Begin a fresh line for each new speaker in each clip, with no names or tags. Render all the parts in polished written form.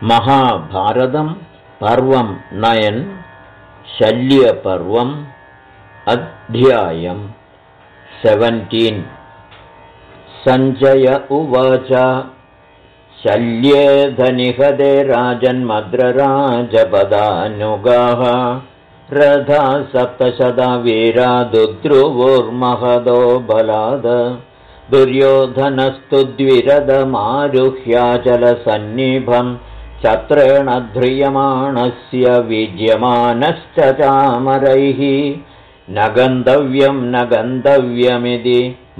महाभारतं पर्वं 9 शल्यपर्वम् अध्यायं 17 सञ्जय उवाच शल्येधनिहते राजन्मद्रराजपदानुगाः रथा 700 वीरा दुद्रुवुर्महदो बलाद दुर्योधनस्तु द्विरदमारुह्याचलसन्निभं छत्रेण ध्रियमाणस्य विज्यमानश्च चामरैः न गन्तव्यमिति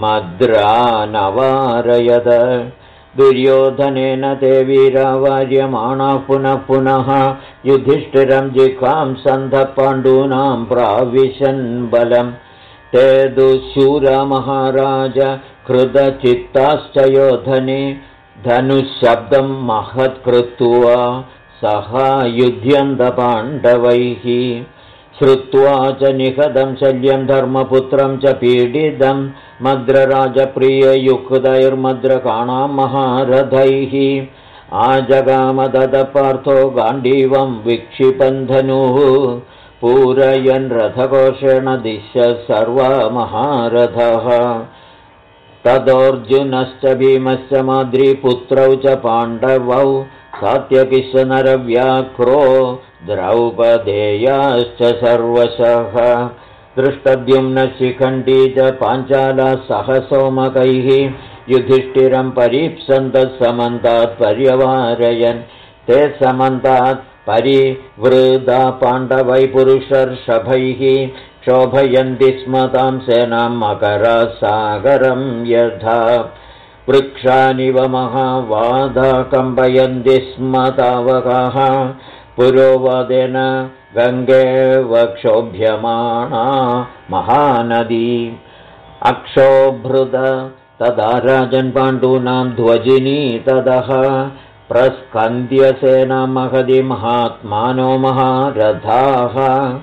मद्रानवारयत दुर्योधनेन ते वीरा वार्यमाणाः पुनः पुनः युधिष्ठिरं जिघांसन्तः पाण्डूनां प्राविशन् बलम् ते दुःशूरा महाराज कृतचित्ताश्च योधने धनुःशब्दं महत्कृत्वा सहायुध्यन्तपाण्डवैः श्रुत्वा च निहतं शल्यं धर्मपुत्रं च पीडितं मद्रराजप्रिययुक्तैर्मद्रकाणां महारथैः आजगामदपार्थो गाण्डीवं विक्षिपन् धनुः पूरयन् रथकोशेन दिश्य सर्वा महारथः तदोऽर्जुनश्च भीमश्च माद्रीपुत्रौ च पाण्डवौ सात्यकिश्च नरव्याघ्रो द्रौपदेयाश्च सर्वशः दृष्टद्युम्नः शिखण्डी च पाञ्चालाः सह सोमकैः युधिष्ठिरं परीप्सन्तः समन्तात् पर्यवारयन् ते समन्तात् परिवृदा पाण्डवै पुरुषर्षभैः क्षोभयन्ति स्म तां सेनां मकरसागरं यथा वृक्षानिव महावादा कम्पयन्ति स्म तावकाः पुरोवादेन गङ्गेव क्षोभ्यमाणा महानदी अक्षोभृत तदा राजन् पाण्डूनां ध्वजिनी तदः प्रस्कन्द्यसेना महदि महात्मानो महारथाः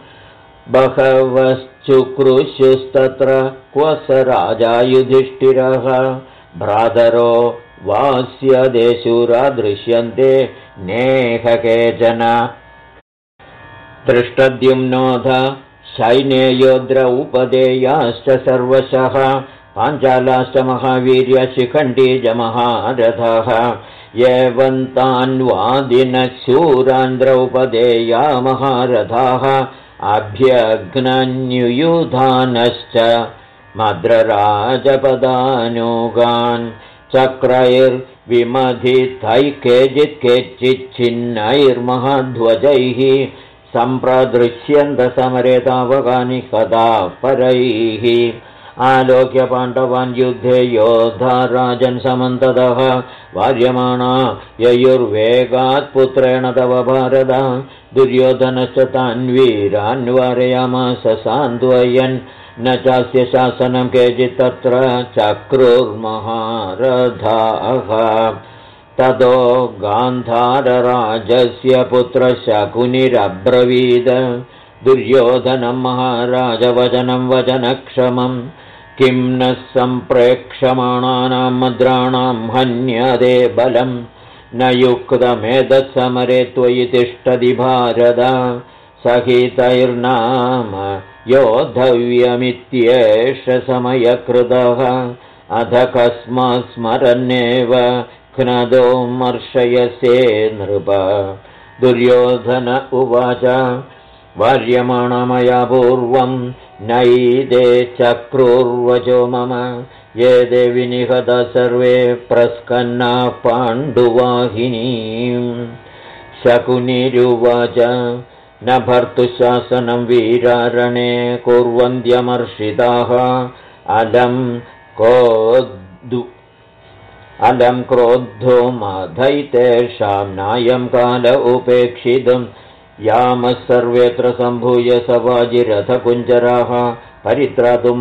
बहवश्चुक्रुशुस्तत्र क्व स राजा युधिष्ठिरः भ्रातरो वास्य देशूरा दृश्यन्ते नेह केचन दृष्टद्युम्नोऽथ सैन्ययो द्रौपदेयाश्च सर्वशः पाञ्चालाश्च महावीर्यशिखण्डी च महारथः एवन्तान्वादिनः शूरान् द्रौपदेया महारथाः अभ्यग्नन्युयुधानश्च मद्रराजपदानुगान् चक्रैर्विमथितैः केचिच्छिन्नैर्महाध्वजैः सम्प्रदृश्यन्तसमरे तावकानि कदा परैः आलोक्य पाण्डवान् युद्धे योधा राजन् समन्ततः वार्यमाणा ययुर्वेगात् पुत्रेण तव भारत दुर्योधनश्च तान् वीरान् वारयामास सान्त्वयन् न चास्य शासनं केचित् तत्र चक्रुर्महारथाः ततो गान्धारराजस्य पुत्रशकुनिरब्रवीद दुर्योधनं महाराजवचनं वचनक्षमम् किं न सम्प्रेक्षमाणानां मद्राणां हन्यते बलं न युक्तमेतत्समरे त्वयि तिष्ठति भारत सहितैर्नाम योद्धव्यमित्येष समयकृतः अध कस्मात् स्मरन्नेव घ्नदो मर्शयसे नृप दुर्योधन उवाच वार्यमाणा मया पूर्वं नैते चक्रुर्वचो मम ये देवि निहत सर्वे प्रस्कन्ना पाण्डुवाहिनीं शकुनिरुवाच न भर्तुशासनं वीरारणे कुर्वन्त्यमर्षिताः अलं क्रोद्धो मधैतेषां नायं काल उपेक्षितुं यामः सर्वेऽत्र सम्भूय सवाजिरथकुञ्जराः परित्रातुं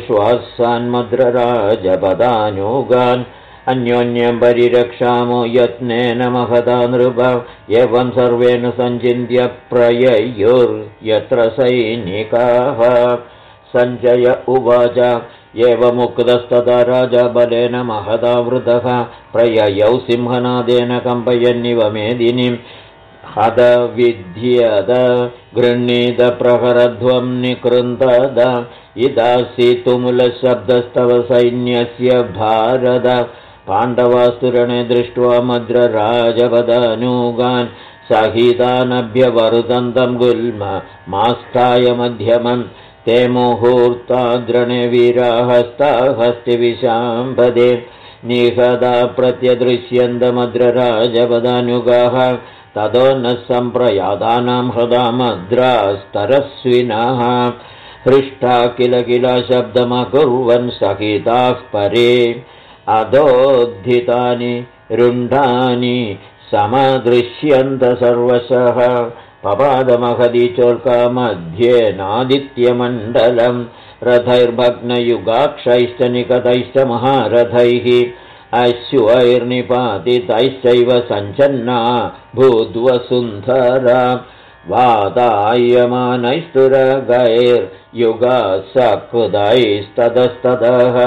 महेश्वासान्मद्रराजपदानुगान् अन्योन्यं परिरक्षामो यत्नेन महता नृप एवं सर्वेण सञ्चिन्त्य प्रययुर्यत्र सैनिकाः सञ्जय उवाच एवमुक्तस्तदा राजा बलेन महदावृतः प्रययौ सिंहनादेन कम्पयन्निव मेदिनीं हदविद्यद गृह्णीत प्रहरध्वं निकृन्तद इदासी तुमुलशब्दस्तव सैन्यस्य भारत पाण्डवास्तुरणे दृष्ट्वा मद्रराजपदानुगान् सहितानभ्यवरुदन्तं गुल्ममास्थाय मध्यमम् ते मुहूर्ताद्रणे वीराहस्ता हस्तिविशाम्बदे निहदा प्रत्यदृश्यन्तमद्रराजपदानुगाः ततो न सम्प्रयातानां हृदा मद्रास्तरस्विनः हृष्टा किल शब्दमकुर्वन् सहिताः परे अधोद्धितानि रुण्डानि समदृश्यन्त सर्वशः पपादमहदी चोल्का मध्ये नादित्यमण्डलम् रथैर्भग्नयुगाक्षैश्च निकटैश्च महारथैः अश्वैर्निपातितैश्चैव सञ्चन्ना भूद्वसुन्धरा वातायमानैस्तुरगैर्युगासकृदैस्ततस्ततः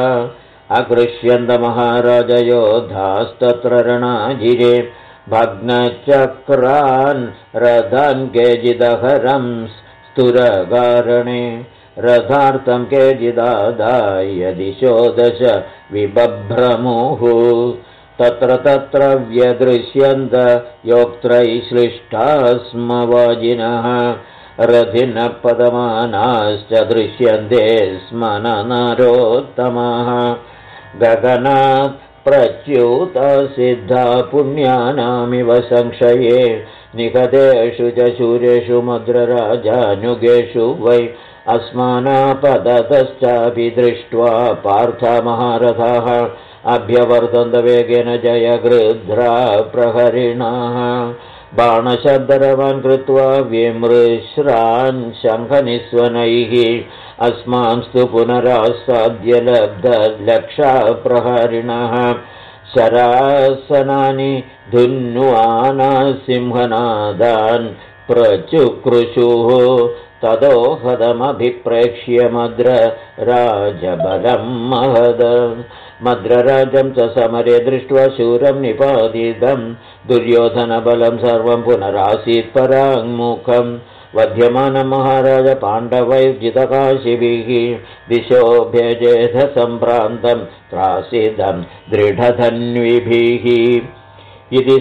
अकृष्यन्तमहाराजयोधास्तत्र रणाजिरे भग्नचक्रान् रथान् केचिदहरं स्तुरगारणे रथार्थं केचिदादाय दिशो दश विबभ्रमुः तत्र व्यदृश्यन्त योक्त्रैः श्लिष्टा स्म वाजिनः रथिनः पदमानाश्च दृश्यन्ते स्म नरोत्तमः गगनात् प्रच्युतसिद्धा पुण्यानामिव संशये निकटेषु च शूरेषु मद्रराजानुगेषु वै अस्मानापदतश्चापि दृष्ट्वा पार्थमहारथाः अभ्यवर्तन्तवेगेन जयगृध्रा प्रहरिणाः बाणशब्दरवान् कृत्वा विमृश्रान् शङ्खनिस्वनैः अस्मांस्तु पुनरासाद्य लब्धलक्षा प्रहरिणः शरासनानि धुन्वाना सिंहनादान् प्रचुक्रुषुः ततो हदमभिप्रेक्ष्य मद्रराजबलं महद मद्रराजं च समरे दृष्ट्वा शूरं निपातितं दुर्योधनबलं सर्वं पुनरासीत् पराङ्मुखम् वध्यमानं महाराज पाण्डवैर्जितकाशिभिः दिशोभ्यजेध सम्भ्रान्तं त्रासिदं दृढधन्विभिः इति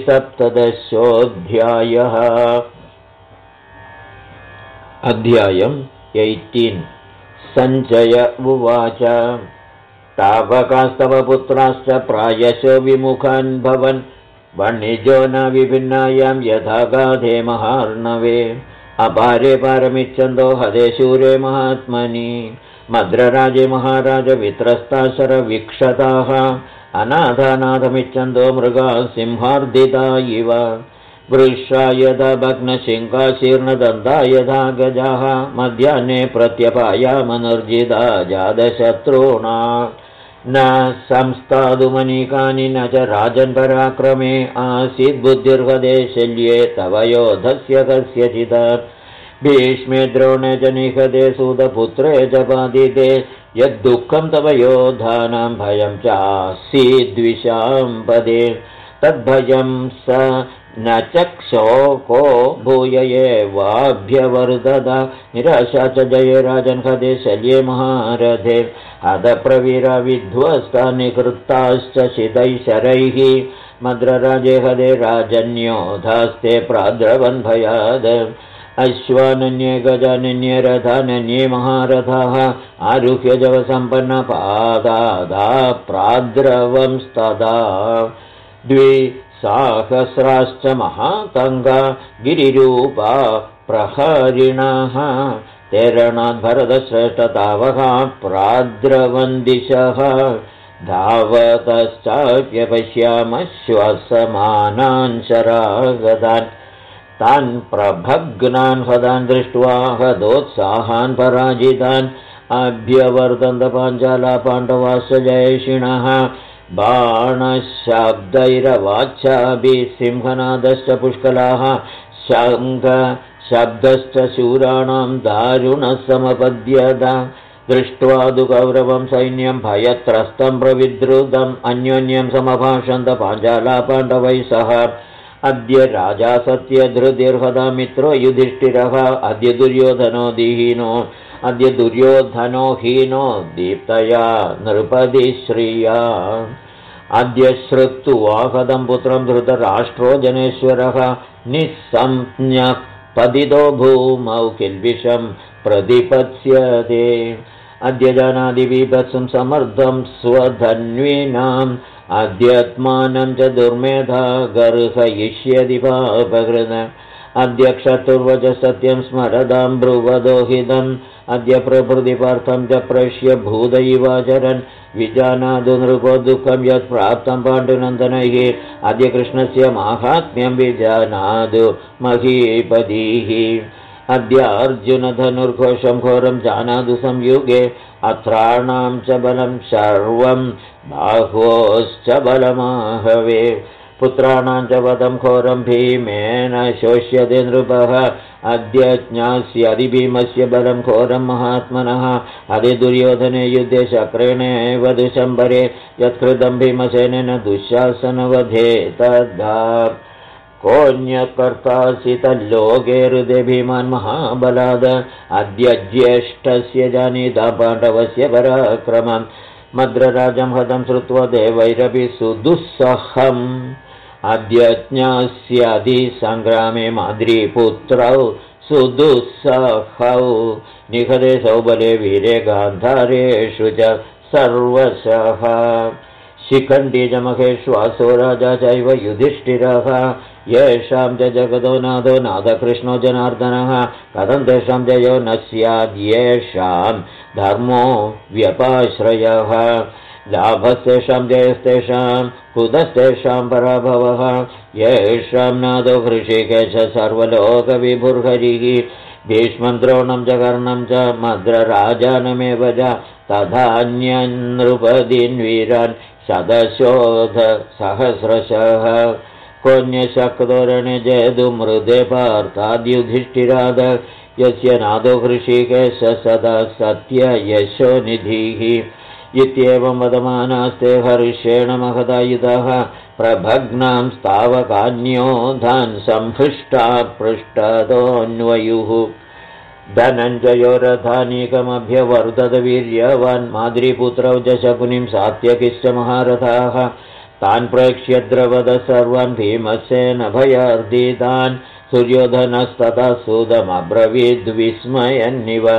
17 अध्यायम् 18 सञ्जय उवाच तावकास्तव पुत्राश्च प्रायशो विमुखान् भवन् वह्निजो न विभिन्नायां यथा गाधे महार्णवे अपारे पारमिच्छन्दो हदे शूरे महात्मनि मद्रराजे महाराज वित्रस्ता शरवीक्षताः अनाथानाथमिच्छन्दो मृगा सिंहार्दिता इव वृषा यथा भग्नशिङ्काशीर्णदन्ता यथा गजाः मध्याह्ने प्रत्यपायामनुर्जिता जातशत्रुणा न संस्थादुमनीकानि न च राजन्पराक्रमे आसीत् बुद्धिर्हदे शल्ये तव योधस्य कस्यचित् भीष्मे द्रोणे च निहते सूतपुत्रे च बाधिते यद्दुःखं तव योधानां भयं चासीद्विशाम्पदे तद्भयं स न चक्षोको भूय एवाभ्यवर्धत निराशा च जये राजन्हदे शल्ये महारथे अदप्रवीरा विध्वस्ता निकृताश्च शितैः शरैः मद्रराजे हदे राजन्योधास्ते प्राद्रवन् भयाद अश्वानन्ये गजानन्ये रथानन्ये महारथाः आरुह्य जवसम्पन्नपादादा प्राद्रवंस्तदा द्विसहस्राश्च महातङ्गा गिरिरूपा प्रहरिणः तेरणाद् भरतश्रेष्ठतावः प्राद्रवन्दिशः धावतश्चाप्यपश्यामश्वसमानान् शरागतान् तान् प्रभग्नान् हदान् दृष्ट्वा हदोत्साहान् पराजितान् अभ्यवर्तन्त पाञ्चाला पाण्डवाश्च जयशिणः बाणशब्दैरवाच्छाभिः सिंहनादश्च पुष्कलाः शङ्खशब्दश्च शूराणां दारुणः समपद्यत दृष्ट्वा तु कौरवं सैन्यं भयत्रस्तं प्रविद्रुतम् अन्योन्यं समभाषन्त पाञ्चाला पाण्डवैः सह अद्य राजा सत्यधृतिर्हता मित्रो युधिष्ठिरः अद्य दुर्योधनो हीनो दीप्तया नृपतिश्रिया अद्य श्रुत्वा हतं पुत्रं धृतराष्ट्रो जनेश्वरः निस्संज्ञः पतितो भूमौ किल्बिषं प्रतिपत्स्यते अद्य जानाति बीभत्सं समर्थं स्वधन्वीनाम् अद्यत्मानं च दुर्मेधा गर्हयिष्यति पापकृत अद्य क्षतुर्वच सत्यं स्मरदां ब्रुवदोहितम् अद्य प्रभृतिपार्थं च प्रश्य भूतैवाचरन् विजानातु नृपो दुःखं यत् प्राप्तं पाण्डुनन्दनैः अद्य कृष्णस्य माहात्म्यं विजानातु महीपतिः अद्य अर्जुनधनुर्घोषं घोरं जानातु संयुगे अत्राणां च बलं सर्वं बाह्वोश्च बलमाहवे पुत्राणां च वधं घोरं भीमेन शोष्यते नृपः अद्य ज्ञास्यति भीमस्य बलं घोरं महात्मनः अदि दुर्योधने युद्धे शक्रेणेव दुशम्बरे यत्कृतं भीमसेनेन दुःशासनवधे तद्धा कोऽन्यकर्तासि तल्लोके हृदे भीमान् महाबलाद अद्य ज्येष्ठस्य जानीता पाण्डवस्य पराक्रमम् मद्रराजं हतं श्रुत्वा देवैरपि सुदुःसहम् अद्य ज्ञास्यति सङ्ग्रामे माद्रीपुत्रौ सुदुःसहौ निहते सौबले वीरे गान्धारेषु च सर्वशः शिखण्डी च महेश्वासो राजा चैव युधिष्ठिरः येषां च जगतो नाथो नाथकृष्णो जनार्दनः कथं तेषां जयो न स्याद्येषां धर्मो व्यपाश्रयः लाभस्तेषां जयस्तेषां कुतस्तेषां पराभवः येषां नाथो हृषिकेश सर्वलोकविभुर्हरिः भीष्मं द्रोणं च कर्णं च मद्रराजानमेव च तथान्यन् नृपदीन् वीरान् शतशोध सहस्रशः कोऽन्यशक्तोरणे जयतु मृदे पार्थाद्युधिष्ठिराद यस्य नादो हृषिकेश सदा सत्य यशोनिधिः इत्येवं वदमानास्ते हर्षेण महदायुधः प्रभग्नां स्तावकान्योधान् संहृष्टा पृष्ठतोऽन्वयुः धनञ्जयो रथानीकमभ्यवर्धत वीर्यवान् माद्रीपुत्रौ च शकुनिं सात्यकिश्च महारथाः तान् प्रेक्ष्य द्रवद सर्वान् भीमसेन भयार्दितान् सूर्योधनस्तथा सुदमब्रवीद्विस्मयन्निव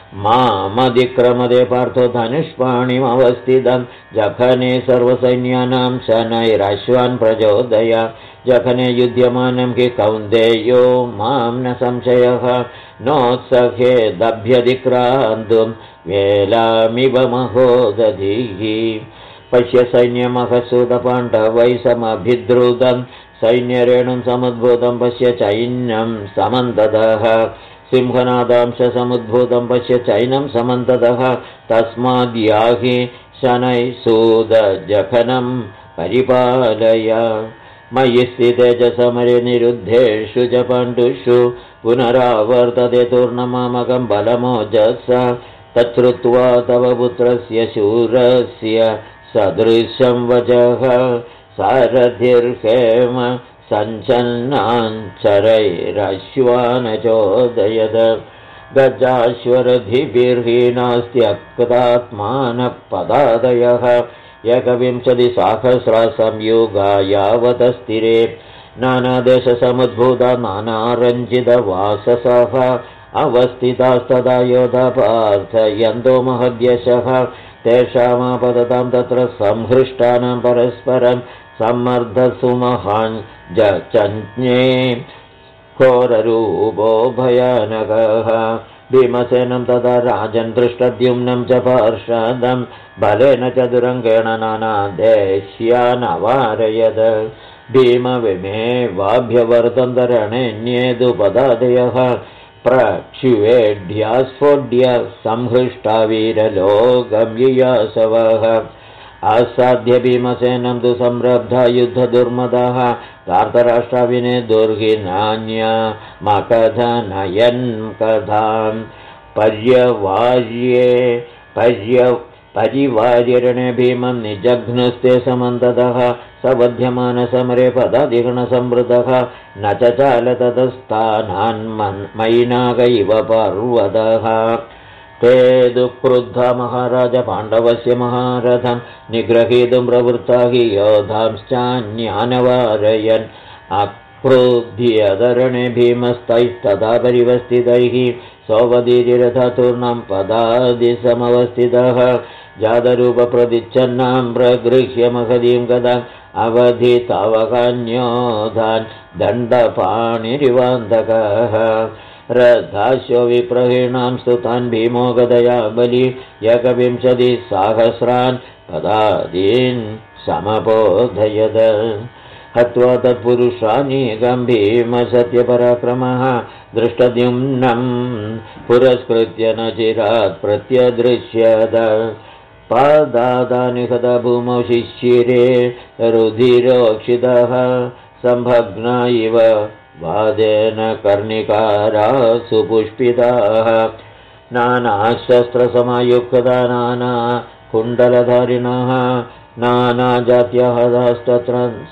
मामधिक्रमदे पार्थो धनुष्पाणिमवस्थितं जखने सर्वसैन्यानां शनैरश्वान् प्रचोदय जखने युध्यमानं हि कौन्तेयो मां न संशयः नोत्सहे दभ्यधिक्रान्तुं वेलामिव महोदधिः पश्य सैन्यमहसूतपाण्डवै समभिद्रुतं सैन्यरेणुं समुद्भूतं पश्य चैन्यं समन्ततः सिंहनादांश समुद्भूतं पश्य चैनं समन्ततः तस्माद्याहि शनैः सूदजखनं परिपालय मयि स्थिते च समरे निरुद्धेषु च पाण्डुषु पुनरावर्तते तूर्णमामकं बलमोजसा तच्छ्रुत्वा तव पुत्रस्य शूरस्य सदृशं वचः सारथिर्हेम सञ्चन्नाञ्चरैरश्वानचोदयद गजाश्वरधिभिर्हीनास्त्यक्तात्मानः पदादयः 11 संयुगा यावतस्थिरे नानादेशसमुद्भूता नानारञ्जितवाससः अवस्थितास्तदा योधा पार्थयन्तो महद्यशः तेषामापततां तत्र संहृष्टानां परस्परं सम्मर्दसुमहान् जचञ्ज्ञे घोररूपो भयानकः भीमसेनं तदा राजन् दृष्टद्युम्नं च पार्षदं बलेन चतुरङ्गेण नानादेश्यानवारयद भीमविमेवाभ्यवर्तन्तरणेऽन्येदुपदादयः प्रक्षुवेढ्यास्फोड्य संहृष्टा वीरलोकं युयासवः आसाद्य भीमसेनं तु संरब्धा युद्धदुर्मदः धार्तराष्ट्राविने दुर्हिनान्या मकथनयन् कथां पर्यवार्ये परिवार्यरणे भीमं निजघ्नुस्ते समन्ततः सवध्यमानसमरे पदाधिगणसंवृतः न च चालततस्थानान्मैनाक इव पर्वतः ते दुःक्रुद्धा महाराज पाण्डवस्य महारथं निग्रहीतुं प्रवृत्ता हि योधांश्चान्यानवारयन् अक्रुध्यधरणे भीमस्तैस्तथा परिवस्थितैः सौवदीर्यरथतूर्णं पदादिसमवस्थितः जातरूपप्रतिच्छन्नां प्रगृह्य महदीं गदाम् अवधितावकान्योधान् दण्डपाणिरिवान्तकः रथाश्व विप्रहीणां स्तुतान् भीमो गदया बलि 120,000 पदादीन् समबोधयद हत्वा तत्पुरुषानि गम्भीमसत्यपराक्रमः दृष्टद्युम्नं पुरस्कृत्य न चिरात् प्रत्यदृश्यत पादादानि हता भूमौ शिशिरे रुधिरोक्षितः सम्भग्ना इव वादेन कर्णिकारा सुपुष्पिताः नानाशस्त्रसमयुक्ता नाना कुण्डलधारिणः नानाजात्यहदास्तत्र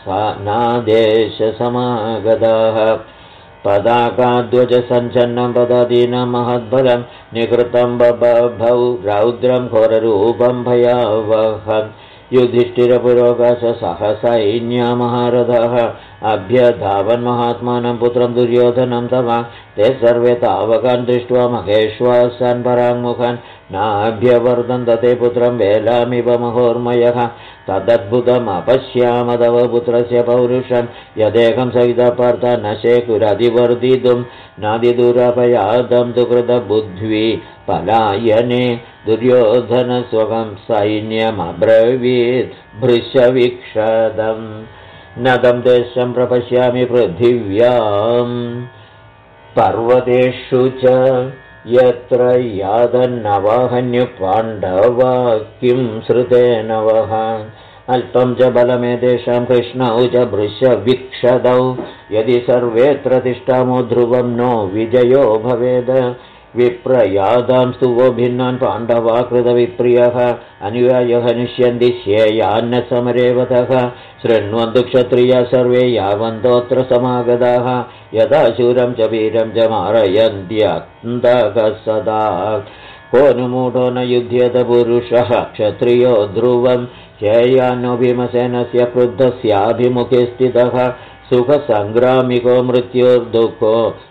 नादेशसमागताः पदाकाध्वजसञ्चन्नं पदादीनं महद्बलं निकृतं बभौ रौद्रं घोररूपं भयावहम् युधिष्ठिरपुरोगस सहसैन्यमहारथः अभ्यधावन्महात्मानं पुत्रं दुर्योधनं तमा ते सर्वे तावकान् दृष्ट्वा महेश्वासान् पराङ्मुखान् नाभ्यवर्धन्त ते पुत्रं वेलामिव महोर्मयः तदद्भुतमपश्याम तव पुत्रस्य पौरुषं यदेकं सहितपार्थ न शेकुरधिवर्धितुं नादिदुरपयादं तु कृतबुद्ध्वी पलायने दुर्योधनस्वकं सैन्यमब्रवीत् भृशवीक्षदम् नदं देशं प्रपश्यामि पृथिव्यां पर्वतेषु च यत्र यादन्नवाहन्युपाण्डवा किं श्रुतेन वः अल्पं च बलमेतेषां कृष्णौ च भृशवीक्षदौ यदि सर्वेऽत्र तिष्ठामो ध्रुवं नो विजयो भवेद विप्रयादां स्तुवो भिन्नान् पाण्डवा कृतविप्रियः अनुयायः हनिष्यन्ति श्येयान्न समरेवतः शृण्वन्तु क्षत्रिया सर्वे यावन्तोऽत्र समागताः यदा शूरं च वीरं च मारयन्त्यन्तकः सदा को नु मूढो न युध्यत पुरुषः क्षत्रियो ध्रुवं श्येयान्नो भीमसेनस्य क्रुद्धस्याभिमुखे स्थितः सुखसङ्ग्रामिको मृत्युर्दुःखो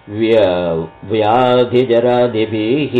व्याधिजरादिभिः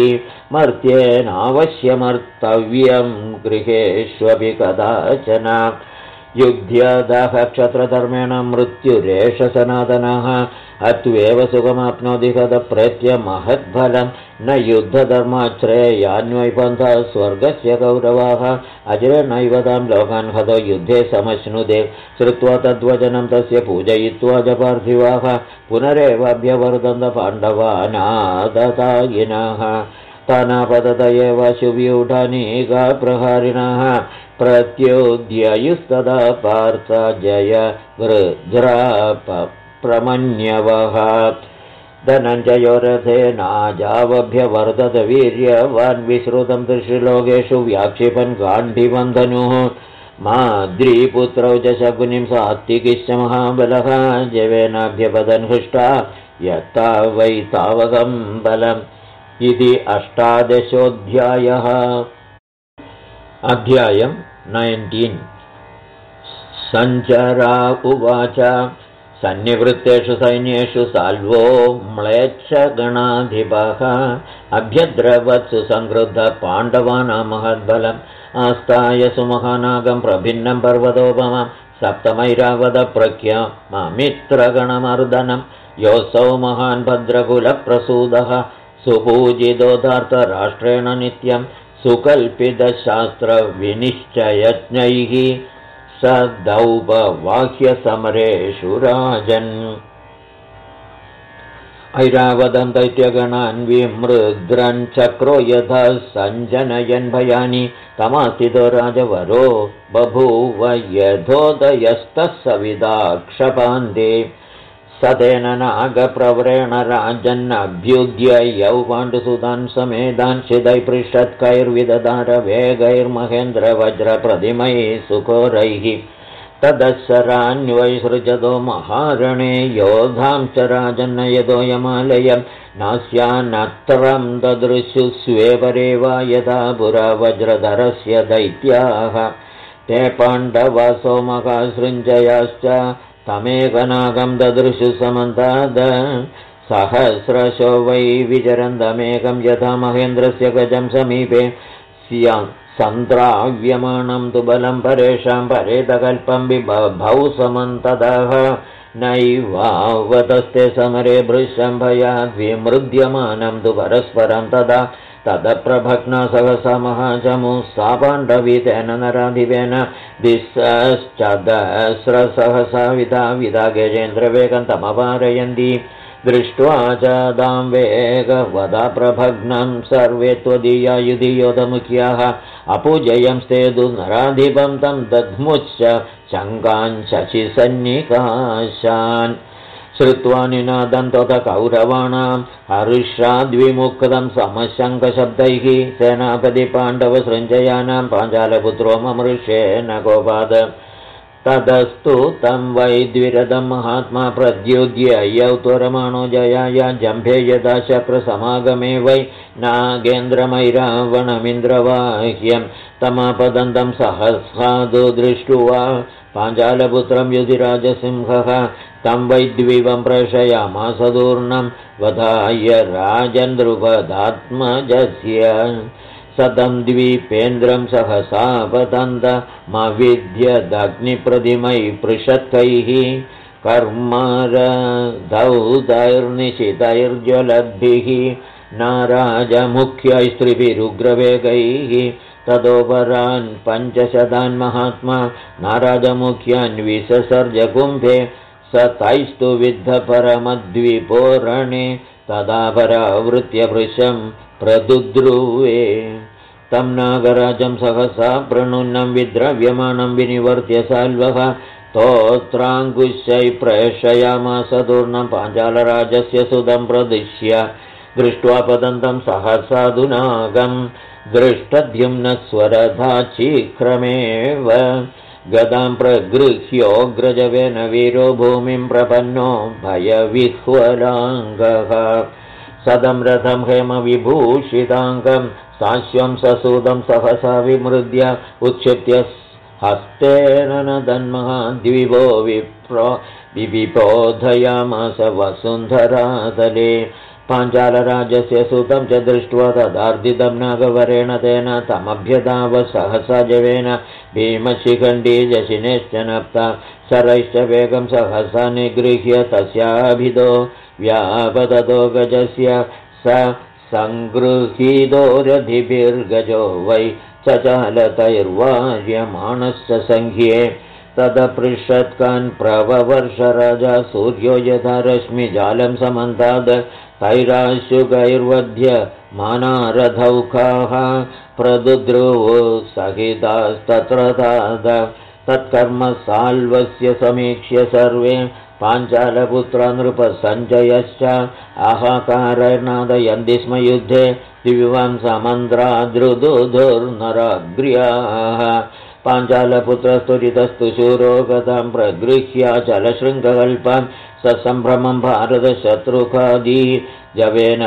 मर्त्येनावश्यमर्तव्यं गृहेष्वपि कदाचन युध्यदः क्षत्रधर्मेण मृत्युरेष सनातनः अत्वेव सुखमाप्नोति कदप्रेत्य महद्फलं न युद्धधर्माश्रेयान्वैपन्थः स्वर्गस्य कौरवाः अजरेणैव तां लोकान् हतो युद्धे समश्नुते श्रुत्वा तद्वचनं तस्य पूजयित्वा च पार्थिवाः पुनरेवाभ्यवर्धन्त पाण्डवानादतायिनः तानापतत एव शुव्यूढानीकाप्रहारिणः प्रत्योद्ययुस्तदा पार्थ जय वृज्रापप्रमन्यवः धनञ्जयो रथेनाजावभ्यवर्धत वीर्यवान् विश्रुतं त्रिषुलोकेषु व्याक्षिपन् गाण्डीवं धनुः माद्रीपुत्रौ च शकुनिं सात्विकिश्च महाबलः जवेनाभ्यपदन् हृष्टा यत्ता वै तावकं बलम् इति 18 अध्यायं 19 सञ्चरा उवाच सन्निवृत्तेषु सैन्येषु साल्वो म्लेच्छगणाधिपः अभ्यद्रवत्सु संक्रुद्ध पाण्डवानां महद्बलम् आस्ताय सुमहानागं प्रभिन्नं पर्वतोपमं सप्तमैरावतप्रख्यामित्रगणमर्दनं योऽसौ महान् भद्रकुलप्रसूदः सुपूजितोदार्तराष्ट्रेण नित्यं सुकल्पितशास्त्रविनिश्चयज्ञैः सदौपवाह्यसमरेषु राजन् ऐरावतं दैत्यगणान् विमृद्रन् चक्रो यथा सञ्जनयन् भयानि तमास्थितो राजवरो बभूव यथोदयस्तः सविदा क्षपान्ते सतेन नागप्रवरेण राजन्नभ्युद्य यौ पाण्डुसुतान् समेदान् शिदैपृषत्कैर्विदधार वेगैर्महेन्द्रवज्रप्रतिमैः सुकोरैः तदस्सरान्वैसृजतो महारणे योधां च राजन्न यतो यमालयं नास्यान्नत्रं ददृशुस्वेपरे वा यथा पुरा वज्रधरस्य दैत्याः ते पाण्डवसो महासृञ्जयाश्च तमेकनागं ददृशु समन्ताद सहस्रशो वै विचरन्तमेकं यथा महेन्द्रस्य गजं समीपे सन्त्राव्यमाणं तु बलं परेषां परेतकल्पं विबभौ समन्ततः नैवावतस्ते समरे भृशं भयाद्विमृद्यमानं तु परस्परं तदा तदप्रभग्ना सहसा महाचमुः सा पाण्डवी तेन नराधिपेन दिशश्चदस्रसहसा विदा गजेन्द्रवेगं तमपारयन्ति दृष्ट्वा च दां वेगवदा प्रभग्नं सर्वे त्वदीया युधियोधमुख्याः अपूजयंस्ते तु नराधिपं तं दध्मुश्च शङ्कान् शशिसन्निकाशान् श्रुत्वा निनादं तत कौरवाणां हर्षाद्विमुक्तं समशङ्कशब्दैः सेनापति पाण्डवसृञ्जयानां पाञ्चालपुत्रो ममृषेण कोपाद तदस्तु तं वै द्विरदं महात्मा प्रद्योद्य यौ त्वरमाणो जयाय जम्भे यदा शक्रसमागमे वै नागेन्द्रमैरावणमिन्द्रवाह्यं तमापदन्तं सहस्रादो दृष्ट्वा पाञ्चालपुत्रं युधिराजसिंहः तं वै द्विवं प्रेषयामास दूर्णं वधाय राजन्द्रुपदात्मजस्य सतं द्वीपेन्द्रं सहसा पतन्तमविद्यदग्निप्रतिमैः पृषत्कैः कर्मारधौतैर्निशितैर्ज्वलद्भिः नाराजमुख्यैस्त्रिभिरुग्रवेगैः तदोपरान् 500 महात्मा नाराजमुख्यान् विससर्जकुम्भे स तैस्तु विद्धपरमद्विपोरणे तदा परावृत्य भृशं प्रदुद्रुवे तं नागराजं सहसा प्रणुन्नं विद्रव्यमाणं विनिवर्त्य साल्वः स्तोत्राङ्कुशै प्रेषयामास दूर्णं पाञ्चालराजस्य सुतं प्रदिश्य दृष्ट्वा पतन्तं सहसाधुनागं दृष्टद्युम्नस्वरधाचीक्रमेव गदां प्रगृह्योग्रजवेन वीरो भूमिं प्रपन्नो भयविह्वलाङ्गः सदं रथं हेमविभूषिताङ्गं साश्वं ससूदं सहसा विमृद्य उत्क्षिप्य हस्तेन नदन्महाद्विभो विपोधयामास वसुन्धरातले पाञ्चालराजस्य सुतं च दृष्ट्वा तदार्दितं नागवरेण तेन तमभ्यधाव सहसा जवेन भीमशिखण्डी जशिनेश्च नप्ता शरैश्च वेगं सहसा निगृह्य तस्याभिदो व्यापततो गजस्य स सङ्गृहीतो रथिभिर्गजो वै चचालतैर्वार्यमाणश्च सङ्ख्ये तदपृषत्कान् प्रववर्ष राजा सूर्यो यथा रश्मिजालं समन्ताद् तैराशुगैर्वध्य मानारथौकाः प्रदुद्रुवो सहितास्तत्र ताद तत्कर्म साल्वस्य समीक्ष्य सर्वे पाञ्चालपुत्र नृपसञ्जयश्च आहाकारैर्नादयन्ति स्म युद्धे दिव्यं समन्द्राद्रुदुर्नराग्र्याः पाञ्चालपुत्रस्तुरितस्तु शूरो गतां प्रगृह्याचलशृङ्गकल्पां ससम्भ्रमं भारतशत्रुखादी जवेन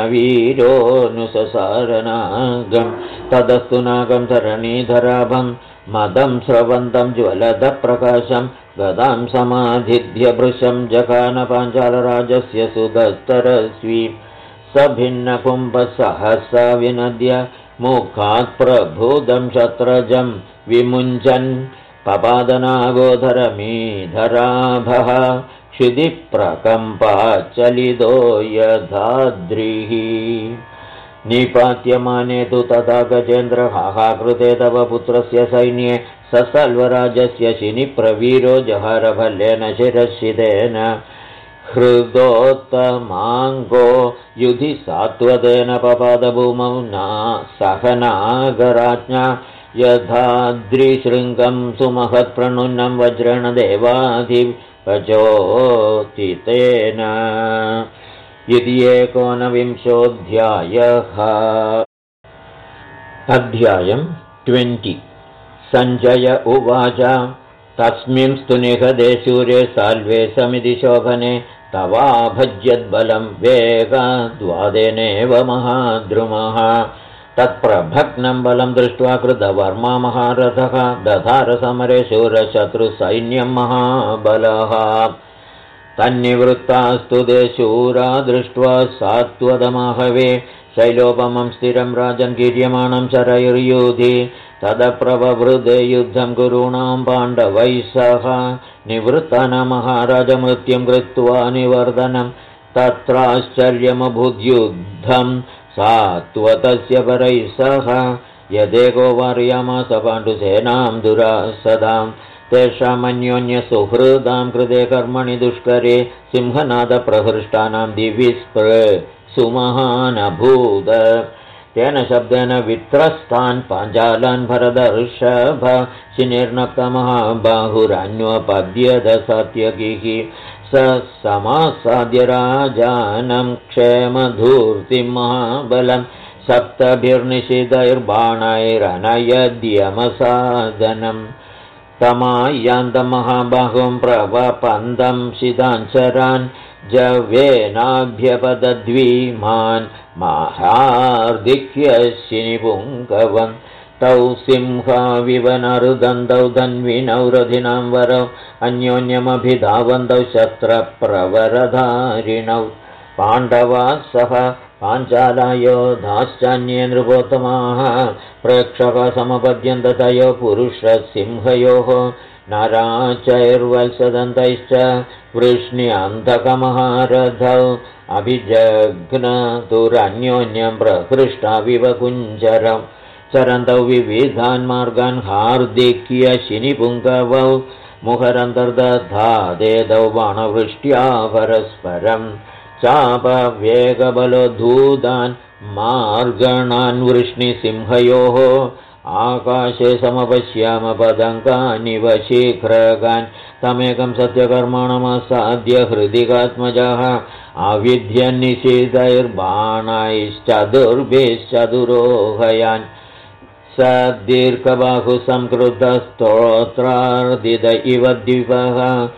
वीरोऽनुससारनागं तदस्तु नागं धरणीधराभं मदं स्रवन्तं ज्वलदप्रकाशं गदां समाधिध्य भृशं जघान पाञ्चालराजस्य सुदस्तरस्वी सभिन्नकुम्भसहसा विनद्य मुखात् प्रभूतं शत्रजं विमुञ्चन् पपादनागोधरमीधराभः क्षिदिप्रकम्पाच्चलितो यथाद्रिः निपात्यमाने तु तथा गजेन्द्रहाहाकृते तव पुत्रस्य सैन्ये ससल्वराजस्य शिनिप्रवीरो जहारभल्लेन शिरश्चितेन हृदोत्तमाङ्गो युधि सात्वतेन पपादभूमौ सहनागराज्ञा यथाद्रिशृङ्गं सुमहत्प्रणुन्नं वज्रेण देवाधिपचोतितेन। इति 19विंशोऽध्यायः। अध्यायं 20। सञ्जय उवाच तस्मिंस्तु निहते शूरे साल्वे समिति शोभने तवाभज्यद्बलं वेगद्वादेनेव महाद्रुमः। तत्प्रभग्नं बलं दृष्ट्वा कृतवर्मा महारथः दधारसमरे शूरशत्रुसैन्यं महाबलः। तन्निवृत्तास्तु ते शूरा दृष्ट्वा सात्वदमाहवे शैलोपमं स्थिरं राजन् कीर्यमाणं शरैर्युधि। तदप्रववृदे युद्धं गुरूणां पाण्डवैः सह निवृत्तानां महाराजमृत्युं कृत्वा निवर्तनं तत्राश्चर्यमभूद्युद्धं सात्वतस्य परैः सह। यदेको वारयामास पाण्डुसेनां दुरासदां तेषामन्योन्यसुहृदां कृते कर्मणि दुष्करे सिंहनादप्रहृष्टानां दिविस्पृ सुमहानभूत। तेन शब्देन वित्रस्तान् पाञ्चालान् भरदर्षभ शिनिर्नक्तमहाबाहुरन्योपद्यत सात्यकिः। स समासाद्य राजानं क्षेमधूर्तिं महाबलं सप्तभिर्निषिधैर्बाणैरनयद्यमसादनं। तमायान्तमहाबाहुं प्रवपन्दं शिताञ्चरान् जवेनाभ्यपदद्विमान् महार्दिक्यशिनिपुङ्गवन्। तौ सिंहाविवनरुदन्तौ धन्विनौ रथिनां वरौ अन्योन्यमभिधावन्तौ शस्त्रप्रवरधारिणौ। पाण्डवाः सह पाञ्चालयोधाश्चान्ये नृपोत्तमाः प्रेक्षकसमपद्यन्त तयो पुरुषसिंहयोः। नराचैर्वत्सदन्तैश्च वृष्ण्यन्धकमहारथौ अभिजघ्नतुरन्योन्यं प्रहृष्टाविव कुञ्जरौ। चरन्तौ विविधान् मार्गान् हार्दिक्यशिनिपुङ्गवौ मुखरन्तर्दधादेदौ बाणवृष्ट्या परस्परं चापवेगबलोद्धूतान् मार्गणान् वृष्णिसिंहयोः। आकाशे समपश्यामपदङ्कानिव शीघ्रगान् तमेकं सत्यकर्माणमसाद्य हृदिकात्मजः आविध्यन्निषिधैर्बाणैश्चतुर्भिश्चतुरोहयान्। स दीर्घबाहुसंकृतस्तोत्रार्दित इव द्विपः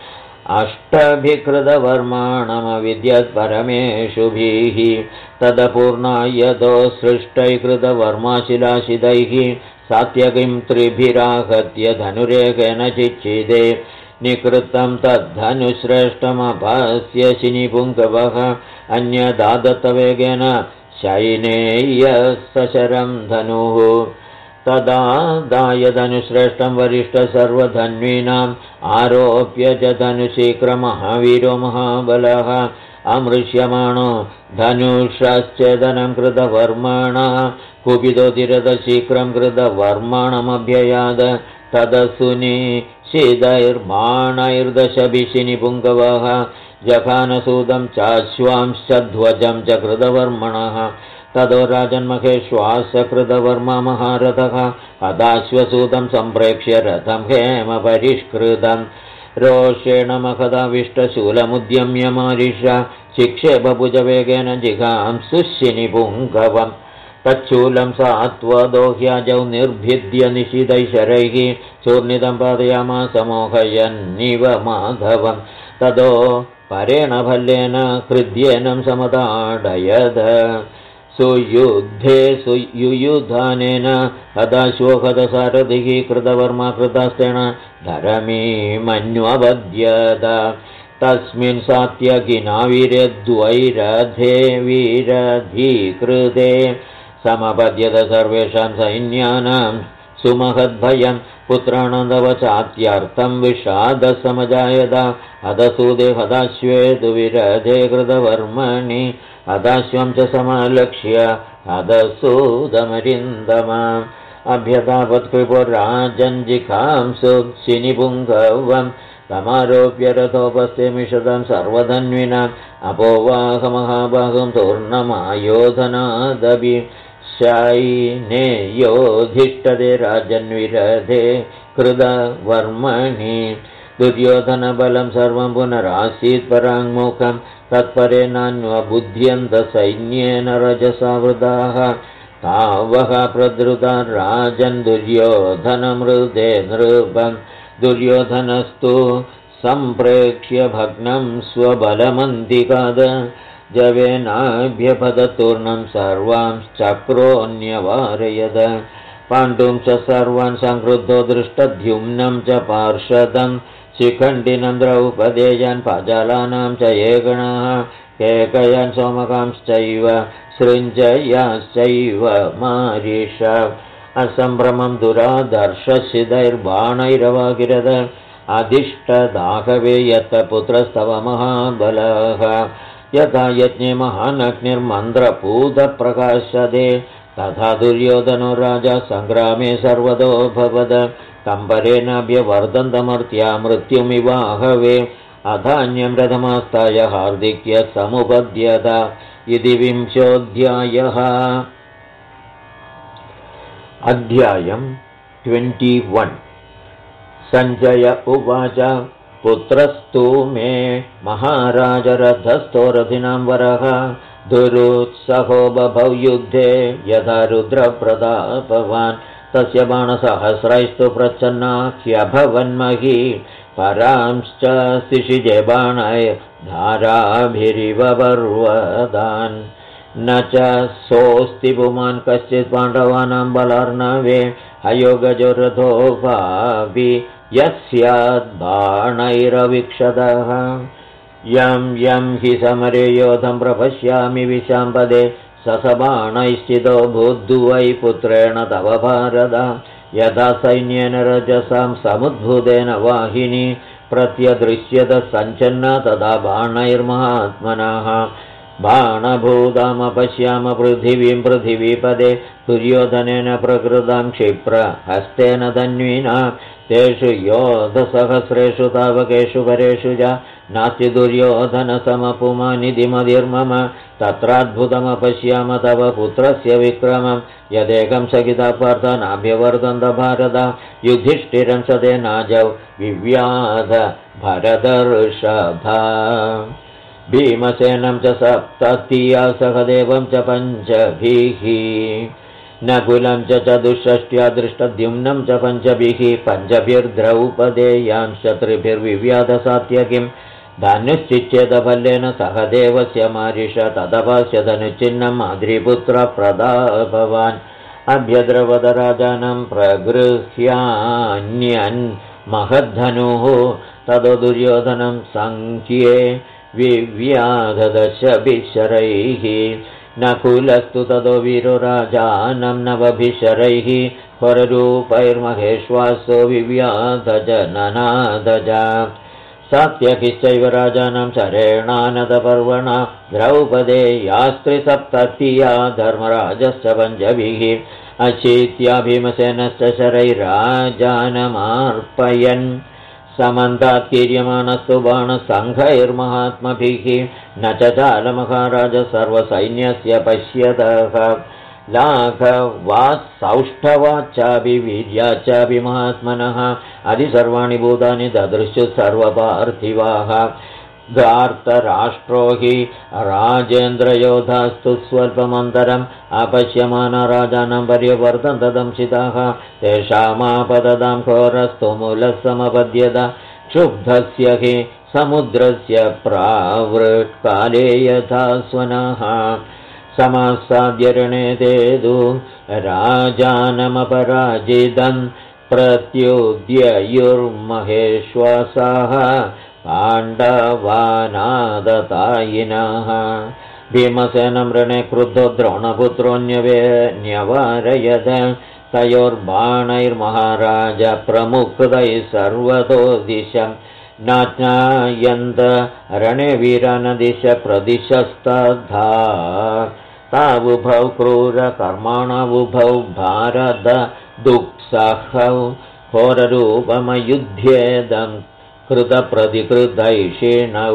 अष्टभिकृतवर्माणमविद्यत्परमेषुभिः। तदपूर्णायतो सृष्टैकृतवर्माशिलाशिदैः सात्यकिं त्रिभिराहत्य धनुरेकेन चिच्छिदे। निकृतं तद्धनुश्रेष्ठमपस्य शिनिपुङ्गवः अन्यदादत्तवेगेन शैनेयः सशरं धनुः। तदादाय धनुश्रेष्ठं वरिष्ठसर्वधन्वीनाम् आरोप्य च धनुशीघ्रमहावीरो महाबलः। अमृष्यमाणो धनुषश्चेदनं कृतवर्मणा कुपितोतिरतशीघ्रं कृतवर्मणमभ्ययाद। तदसुनिषिधैर्बाणैर्दशभिशिनिपुङ्गवः जघानसूतं चाश्वांश्च ध्वजं च कृतवर्मणः। ततो राजन्महेश्वासकृतवर्मा महारथः हताश्वसूतं सम्प्रेक्ष्य रथं हेमपरिष्कृतं रोषेण मखदाविष्टशूलमुद्यम्य मारिष शिक्षेपभुजवेगेन जिघां सुशिनिपुङ्गवं। तच्छूलं सात्वदोह्याजौ निर्भिद्य निशितैशरैः चूर्णितं पादयामास मोहयन्निव माधवं। ततो परेण भल्लेन हृद्येनं समताडयद। सुयुद्धे सुयुयुधानेन हताश्वो हतसारथिः कृतवर्मा कृतास्तेन धरमीमन्ववद्यत। तस्मिन् सात्यकिनावीरे द्वैरथे वीरधीकृते समपद्यत सर्वेषां सैन्यानां सुमहद्भयं। पुत्राणां चात्यर्थं विषादसमजायत। हतसूदे हताश्वे तु विरधे कृतवर्मणि हताश्वं च समालक्ष्य हतसूदमरिन्दमाम्। अभ्यतापत्कृपुराजञ्जिखां सुशिनिपुङ्गवं समारोप्य रथोपस्थे मिषतं सर्वधन्विनाम् अपोवाहमहाबाहुं तूर्णमायोधनादपि शैनेयोधिष्ठते राजन्विरधे कृतवर्मणि दुर्योधनबलं सर्वं पुनरासीत् पराङ्मुखं तत्परेणान्वबुध्यन्तसैन्येन रजसावृताः तावः प्रद्रुता राजन् दुर्योधनमृदे नृपं दुर्योधनस्तु सम्प्रेक्ष्य भग्नं स्वबलमन्तिकाद जवेनाभ्यपदतूर्णं सर्वांश्चक्रोऽन्यवारयद पाण्डुं च सर्वान् संक्रुद्धो दृष्टद्युम्नं च पार्षदं शिखण्डिनं द्रौपदेयान् पाजालानां च ये गणाः केकयान् सोमकांश्चैव सृञ्जयाश्चैव मारीष असम्भ्रमं दुरादर्शशिदैर्बाणैरवागिरद अधिष्ठदाहवे यत् पुत्रस्तव महाबलः यथा यज्ञे महानग्निर्मन्त्रपूतप्रकाशदे तथा दुर्योधनो राजा सङ्ग्रामे सर्वतो भवद कम्बरेणाभ्यवर्धन्तमर्त्या मृत्युमिवाहवे अधान्यं रथमास्ताय हार्दिक्य समुपद्यत इति 20ोऽध्यायः। अध्यायं 21। सञ्जय उवाच पुत्रस्तु मे महाराजरथस्थो रथिनां वरः दुरुत्सहो बभौ युद्धे यथा रुद्रप्रतापवान् तस्य बाणसहस्रैस्तु प्रच्छन्नाह्यभवन्मही परांश्च शिशिजे बाणैर्धाराभिरिव पर्वतान् न च सोऽस्ति पुमान् कश्चित् पाण्डवानां बलार्णवे हयोगजो रथो भावि यस्याद्बाणैरवीक्षतः यं हि समरे योधं प्रपश्यामि विशाम्पदे ससबाणैश्चितो बुद्धुवै पुत्रेण तव भारत यदा सैन्येन रजसां समुद्भूतेन वाहिनी प्रत्यदृश्यत सञ्चन्ना तदा बाणैर्महात्मनः बाणभूतामपश्याम पृथिवीं पृथिवीपदे दुर्योधनेन प्रकृतां क्षिप्रहस्तेन धन्विना तेषु योधसहस्रेषु तावकेषु परेषु च नास्ति दुर्योधनसमपुमानिधि मतिर्मम तत्राद्भुतमपश्याम तव पुत्रस्य विक्रमं यदेकं सखिता पार्थ नाभ्यवर्तन्त भारत युधिष्ठिरं सतेनाजौ विव्याध भरतर्षभा भीमसेनं च सप्तत्या सहदेवं च पञ्चभिः नकुलं च चतुष्षष्ट्या दृष्टद्युम्नं च पञ्चभिः पञ्चभिर्द्रौपदेयांश्च त्रिभिर्विव्याधसात्यकिं धनुश्चिच्छेदफल्लेन सहदेवस्य मारिष तदपास्य धनुश्चिह्नं माद्रीपुत्रप्रदाभवान् अभ्यद्रवदराजानं प्रगृह्यान्यन् महद्धनुः ततो दुर्योधनं सङ्ख्ये विव्याधदशभिशरैः नकुलस्तु ततो वीरो राजानं नवभिशरैः पररूपैर्महेश्वासो विव्याधजननादज सात्यकिश्चैव राजानं शरेणानदपर्वणा द्रौपदेयास्त्रिसप्ततिया धर्मराजश्च पञ्चभिः अशीत्या भीमसेनश्च शरैराजानमार्पयन् समन्तात् कीर्यमाणस्तु बाणसङ्घैर्महात्मभिः न च चालमहाराज सर्वसैन्यस्य पश्यतः लाघवात् सौष्ठवाच्चापि वीर्याच्चापि महात्मनः अधिसर्वाणि भूतानि ददृशुः सर्वपार्थिवाः धार्तराष्ट्रो हि राजेन्द्रयोधास्तु स्वल्पमन्तरम् अपश्यमाना राजानं पर्यवर्तन्त दंशिताः तेषामापददां घोरस्तु मूलः समपद्यत क्षुब्धस्य हि समुद्रस्य प्रावृत्काले यथा स्वनः समासाद्यरणे तेदु राजानमपराजितं प्रत्युद्ययुर्महेश्वासाः पाण्डवानादतायिनः भीमसेनं रणे क्रुद्धो द्रोणपुत्रोऽन्यवारयत तयोर्बाणैर्महाराज प्रमुक्तैः सर्वतो दिशं नाज्ञायन्त रणे वीरानदिश प्रदिशस्तथा तावुभौ क्रूरकर्माणवुभौ भारत दुःसहौ घोररूपमयुध्येदं कृतप्रतिकृतैषिणौ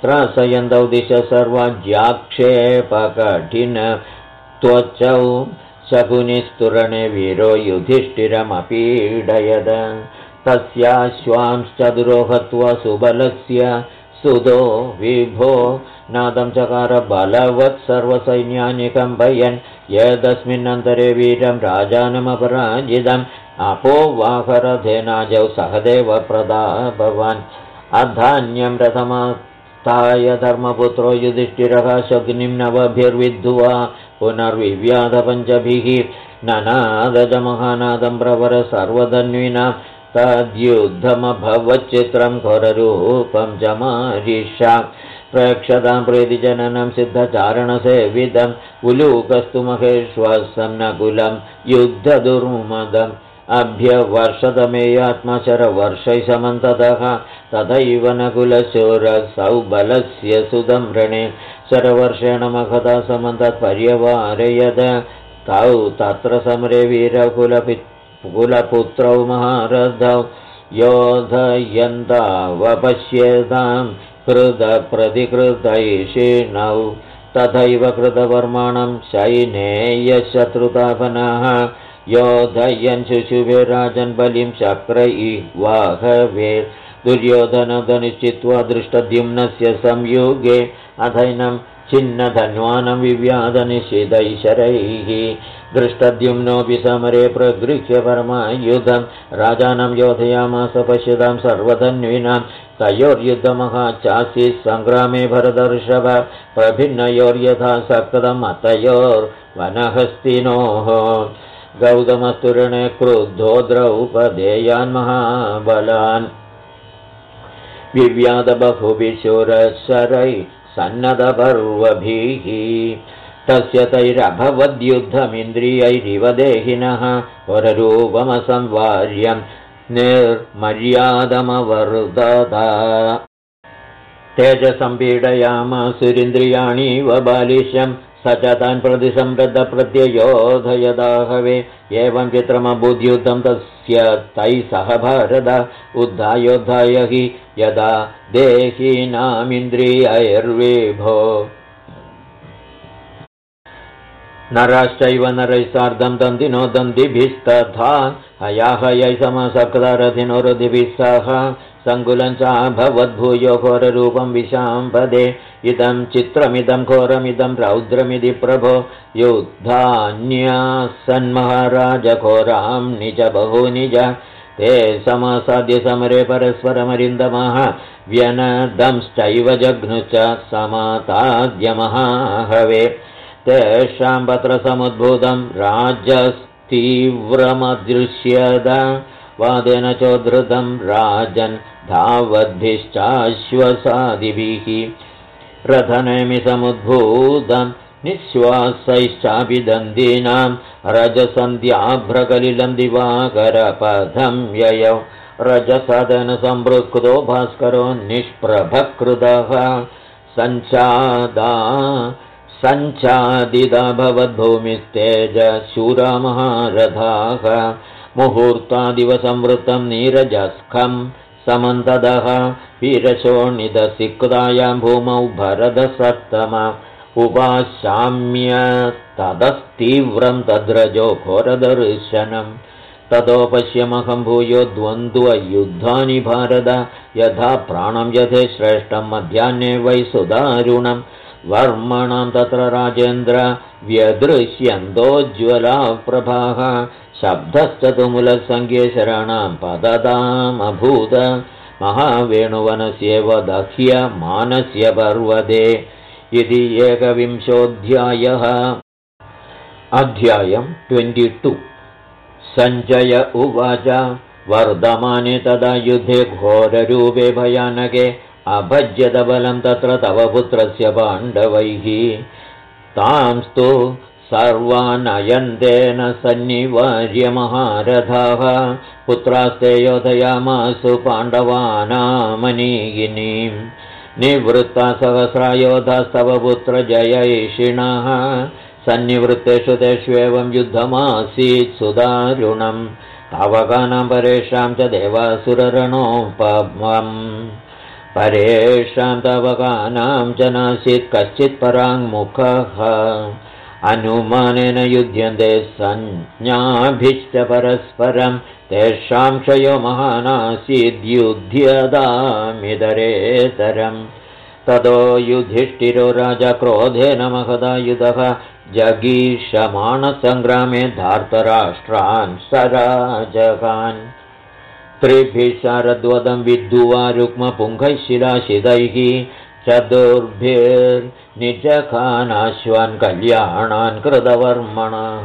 त्रासयन्तौ दिश सर्वाज्याक्षेपकठिन त्वचौ शकुनिस्तुरणे वीरो युधिष्ठिरमपीडयद तस्याश्वांश्चतुरो हत्वा सुबलस्य सुदो विभो नादं चकार बलवत् सर्वसैन्यानि कम्पयन् यदस्मिन्नन्तरे वीरं राजानमपराजितम् अपोवाहरथेनाजौ सहदेव प्रदाभवान् अधान्यं रथमास्ताय धर्मपुत्रो युधिष्ठिरः शकुनिं नवभिर्विद्धुवा पुनर्विव्याधपञ्चभिः ननादजमहानादं प्रवर सर्वधन्विनां तद्युद्धमभवच्चित्रं घोररूपं च मारिषा प्रेक्षतां प्रीतिजननं सिद्धचारणसेवितम् उलूकस्तु महेश्वसं नकुलं युद्धदुर्मदम् अभ्यवर्षतमेयात्मशरवर्षै समन्ततः तथैव नकुलशूरसौबलस्य सुदं रणे शरवर्षेण मखदा समन्तत्पर्यवारयद तौ तत्र समरे वीरकुलपुत्रौ महारथौ योधयन्तावपश्यतां कृतप्रतिकृतैषिणौ तथैव कृतवर्माणं शैनेयशत्रुतापनः योधयन् शुशुभे राजन् बलिं शक्रैवाहवे दुर्योधनधनुश्चित्वा दृष्टद्युम्नस्य संयुगे अथैनं छिन्नधन्वानं विव्याधनिषिधैशरैः दृष्टद्युम्नोऽपि समरे प्रगृह्य परमायुधं राजानं योधयामास पश्यतां सर्वधन्विनां तयोर्युद्धमहाचासीत् सङ्ग्रामे भरतर्षभ प्रभिन्नयोर्यथा सक्तम् अतयोर्वनहस्तिनोः गौतमस्तुरणे क्रुद्धो द्रौपदेयान् महाबलान् विव्याधबहुभिशूरशरैः सन्नतपर्वभिः तस्य तैरभवद्युद्धमिन्द्रियैरिव देहिनः वररूपमसंवार्यं निर्मर्यादमवर्धत तेजसंपीडयामासुरिन्द्रियाणीव बालिशं स च तान् प्रति सम्बद्धप्रत्ययोधयदाहवे एवं चित्रमबुद्युद्धं तस्य तैः सह भारत उद्धायोद्धाय हि यदा देहीनामिन्द्रियैर्विभो नराश्चैव नरैः सार्धं दन्तिनो दन्तिभिस्तथा हयाहयै समसक्तरथिनो रथिभिः सह सङ्कुलं चाभवद्भूयो घोररूपं विशाम्पदे इदं चित्रमिदं घोरमिदं रौद्रमिति प्रभो युद्धान्यासन्महाराज घोरां निज बहूनि च ते समासाद्य समरे परस्परमरिन्दमः व्यनदंश्चैव जघ्नुश्च समाताद्य महाहवे तेषां पत्रसमुद्भूतं राजस्तीव्रमदृश्यत वादेन चोद्धृतं राजन् धावद्भिश्चाश्वसादिभिः रथनेमि समुद्भूतं निःश्वासैश्चापि दन्दीनां रजसन्ध्याभ्रकलिलं दिवाकरपथं ययौ रजसदन संवृक्तो भास्करो निष्प्रभकृतः सञ्चादिता भवद्भूमिस्तेजशूरा महारथाः मुहूर्तादिवसंवृत्तं नीरजस्खं समन्ततः वीरशोणितसिक्तायां भूमौ भरतसत्तम उपाशाम्य ततस्तीव्रं तद्रजो घोरदर्शनं ततो पश्यमहं भूयो द्वन्द्वयुद्धानि भारत यथा प्राणं यथे श्रेष्ठं मध्याह्ने वै सुदारुणं वर्मणां तत्र राजेन्द्र व्यदृश्यन्तोज्ज्वलाः प्रभाः शब्दश्च तुमुलसङ्ख्ये शराणां पततामभूत महावेणुवनस्यैव दह्यमानस्य पर्वते इति 21ोऽध्यायः। अध्यायं 22। सञ्जय उवाच वर्धमाने तदा युद्धे घोररूपे भयानके अभज्यतबलं तत्र तव पुत्रस्य पाण्डवैः तांस्तु सर्वानयन्तेन सन्निवार्य महारथाः पुत्रास्ते योधयामासु पाण्डवानामनीगिनीं निवृत्ता सहस्रायोधास्तव पुत्रजयैषिणः सन्निवृत्तेषु तेष्वेवं युद्धमासीत् सुदारुणं तावकानां परेषां च देवासुररणोपमम् परेषां तावकानां च नासीत् कश्चित् पराङ्मुखः अनुमानेन युध्यन्ते संज्ञाभिश्च परस्परं तेषां क्षयो महानासीद्युध्यतामितरेतरम् ततो युधिष्ठिरो राजा क्रोधेन महदायुधः जगीषमाणसङ्ग्रामे धार्तराष्ट्रान् सराजकान् त्रिभिः शारद्वदं विद्धुवा रुक्मपुङ्खैः शिलाशिदैः चतुर्भिर्निजखानाश्वान् कल्याणान् कृतवर्मणः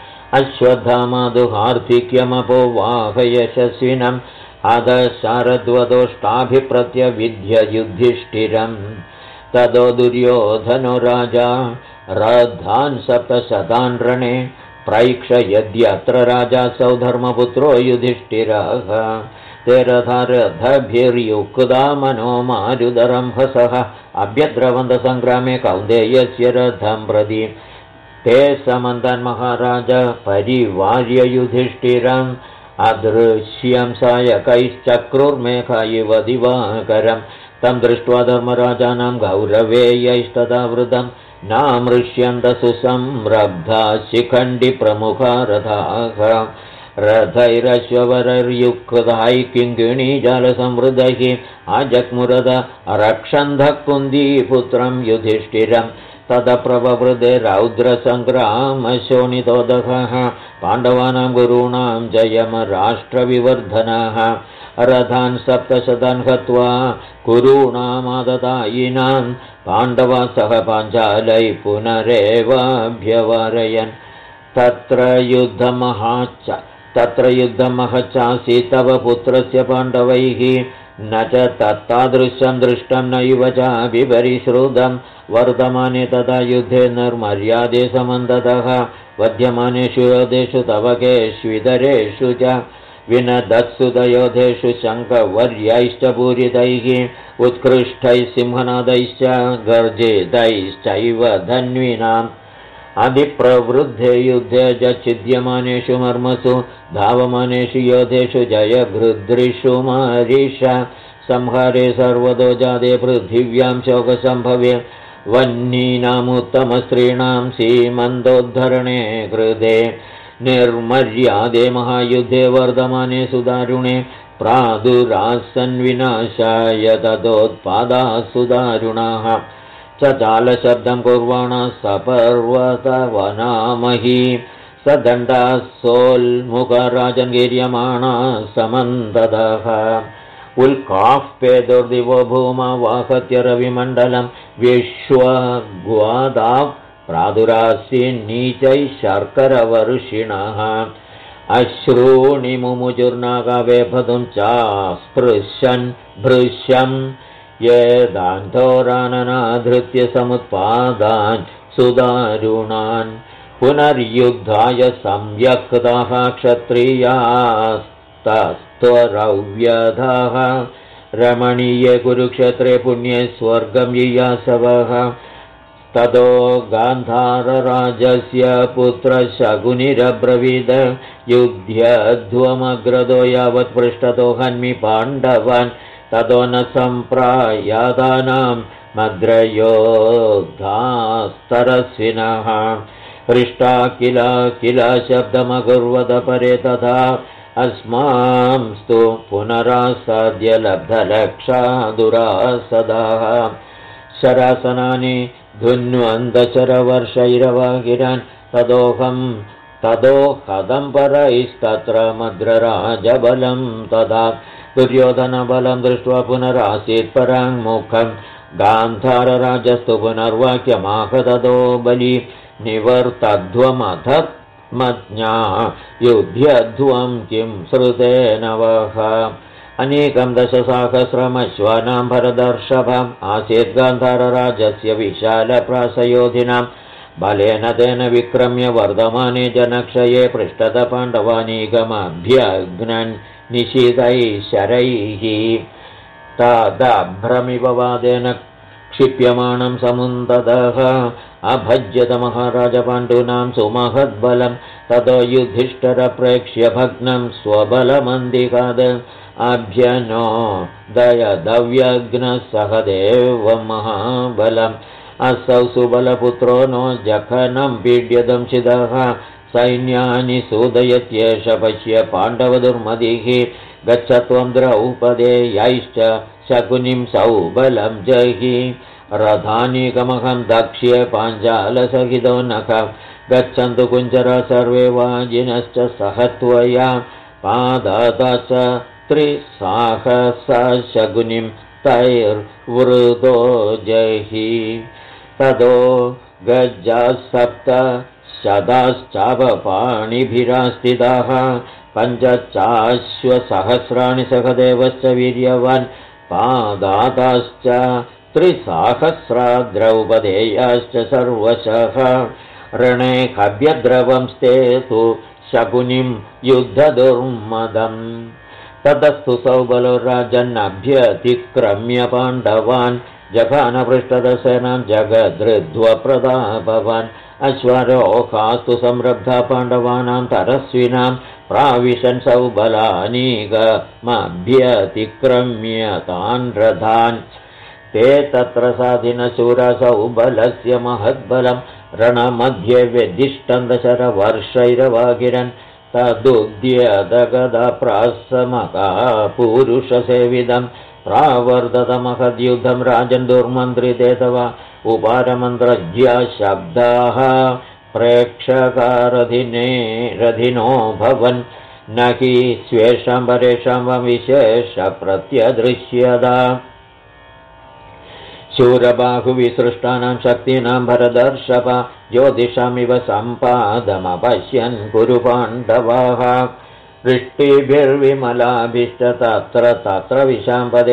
अश्वत्थामादुहार्थिक्यमपोवाहयशस्विनम् अधः शारद्वदोष्टाभिप्रत्यविद्य युधिष्ठिरम् ततो दुर्योधनो राजा रथान् 700 रणे प्रैक्ष यद्यत्र राजासौ धर्मपुत्रो युधिष्ठिरः ते रथभिर्युक्ता मनो मारुदरम्भसः अभ्यद्रवन्तसङ्ग्रामे कौन्तेयस्य रथं प्रति ते समन्तन् महाराज परिवार्य युधिष्ठिरम् अदृश्यं सायकैश्चक्रुर्मेघा इव दिवाकरं तं दृष्ट्वा धर्मराजानां गौरवेयैस्तदा वृतं नामृष्यन्तसुसंरब्धा शिखण्डिप्रमुखा रथाः रथैरश्ववरर्युक्तैः किङ्किणीजालसंवृतैः अजग्मुरद रक्षन्धः कुन्दीपुत्रं युधिष्ठिरम् तदप्रववृदे रौद्रसङ्ग्रामशोणितोदकः पाण्डवानां गुरूणां जयमराष्ट्रविवर्धनः रथान् 700 हत्वा कुरूणामाददायिनां पाण्डवा सह पाञ्चालैः पुनरेवाभ्यवारयन् तत्र युद्धमहच्चासि तव पुत्रस्य पाण्डवैः न च तत्तादृशं दृष्टं नैव चाभिपरिश्रुतं वर्तमाने तदा युद्धे निर्मर्यादे समन्दतः वध्यमानेषु योधेषु तव केष्वितरेषु च विनदत्सुतयोधेषु शङ्खवर्यैश्च पूरितैः उत्कृष्टैः सिंहनादैश्च गर्जितैश्चैव धन्विनाम् अधिप्रवृद्धे युद्धे च छिद्यमानेषु मर्मसु धावमानेषु योधेषु जयगृध्रिषु मारीष संहारे सर्वतो जाते पृथिव्यां शोकसम्भवे वह्नीनामुत्तमस्त्रीणां सीमन्तोद्धरणे कृते निर्मर्यादे महायुद्धे वर्धमाने सुदारुणे प्रादुरासन्विनाशाय ततोत्पादाः सुदारुणाः चालशब्दं कुर्वाणः सपर्वतवनामही सदण्डाः सोल्मुखराजन्गिर्यमाणा समन्ततः उल्काः पेदुर्दिवो भूमा वाहत्य रविमण्डलं विश्वग्वादाः प्रादुरासीन्नीचैः शर्करवर्षिणः अश्रूणि मुमुचुर्नागावेभदुं चास्पृशन् भृश्यम् येदान्धोराननाधृत्य समुत्पादान् सुदारुणान् पुनर्युद्धाय संयक्ताः क्षत्रियास्तस्त्वरव्यधाः रमणीये कुरुक्षेत्रे पुण्ये स्वर्गं ययासवः ततो गान्धारराजस्य पुत्रशकुनिरब्रवीद युध्यध्वमग्रदो यावत् पृष्ठतो हन्मि पाण्डवान् ततो न सम्प्रायादानां मद्रयोद्धास्तरस्विनः हृष्टा किल शब्दमकुर्वद परे तथा अस्मांस्तु पुनरासाद्य लब्धलक्षा दुरासदाः शरासनानि धुन्वन्तशरवर्षैरवागिरान् तदोहदं परैस्तत्र मद्रराजबलं तदा दुर्योधनबलं दृष्ट्वा पुनरासीत् पराङ्मुखं गान्धारराजस्तु पुनर्वाक्यमाहदो बलि निवर्तध्वमधत्मज्ञा युध्यध्वं किं श्रुतेन वः अनेकं 10,000 भरदर्षभम् आसीत् गान्धारराजस्य विशालप्रासयोधिनां बलेन तेन विक्रम्य वर्धमाने जनक्षये पृष्ठत पाण्डवानीकमभ्यग्नन् निशितैः शरैः तदभ्रमिव वादेन क्षिप्यमाणं समुन्दतः अभज्यत महाराजपाण्डूनां सुमहद्बलं ततो युधिष्ठिरप्रेक्ष्य भग्नं स्वबलमन्दिकाद अभ्यनो दयदव्यग्नः सह देवं महाबलं असौ सुबलपुत्रो नो जखनं पीड्यदंशितः सैन्यानि सूदयत्येष पश्य पाण्डवदुर्मदिः गच्छ त्वं द्रौपदेयैश्च शकुनिं सौबलं जहि रथानीकमहं दक्ष्ये पाञ्चालसहितो नख गच्छन्तु कुञ्जरा सर्वे वाजिनश्च सह त्वया पादाता च त्रिसाहसा शकुनिं तैर्वृतो जहि ततो गज्जाः सप्त शताश्चापपाणिभिरास्थिताः पञ्चाश्वसहस्राणि सहदेवश्च वीर्यवान् पादाताश्च त्रिसाहस्रा द्रौपदेयाश्च सर्वशः रणे खव्यद्रवंस्ते तु शकुनिं युद्धदुर्मदम् ततस्तु सौबलो राजन्नभ्यतिक्रम्य पाण्डवान् जघानपृष्ठदसेनां जगदृध्वप्रतापवान् अश्वारोहास्तु संरब्धा पाण्डवानां तरस्विनां प्राविशन् सौबलानीकमभ्यतिक्रम्य तान् रथान् ते तत्र साधिनशूरा सौबलस्य महद्बलं रणमध्ये व्यधिष्ठन् दशरवर्षैरवागिरन् तदुद्यदगदप्रासमकापूरुषसेविदं प्रावर्ततमहद्युद्धं राजन् दुर्मन्त्रिते तव उपारमन्त्रज्ञा शब्दाः प्रेक्षकारधिनो भवन् न हि स्वेषां परेषां वा विशेषप्रत्यदृश्यता शूरबाहुविसृष्टानां शक्तीनां भरदर्शप ज्योतिषामिव सम्पादमपश्यन् कुरु पाण्डवाः वृष्टिभिर्विमलाभिश्च तत्र विशाम्पदे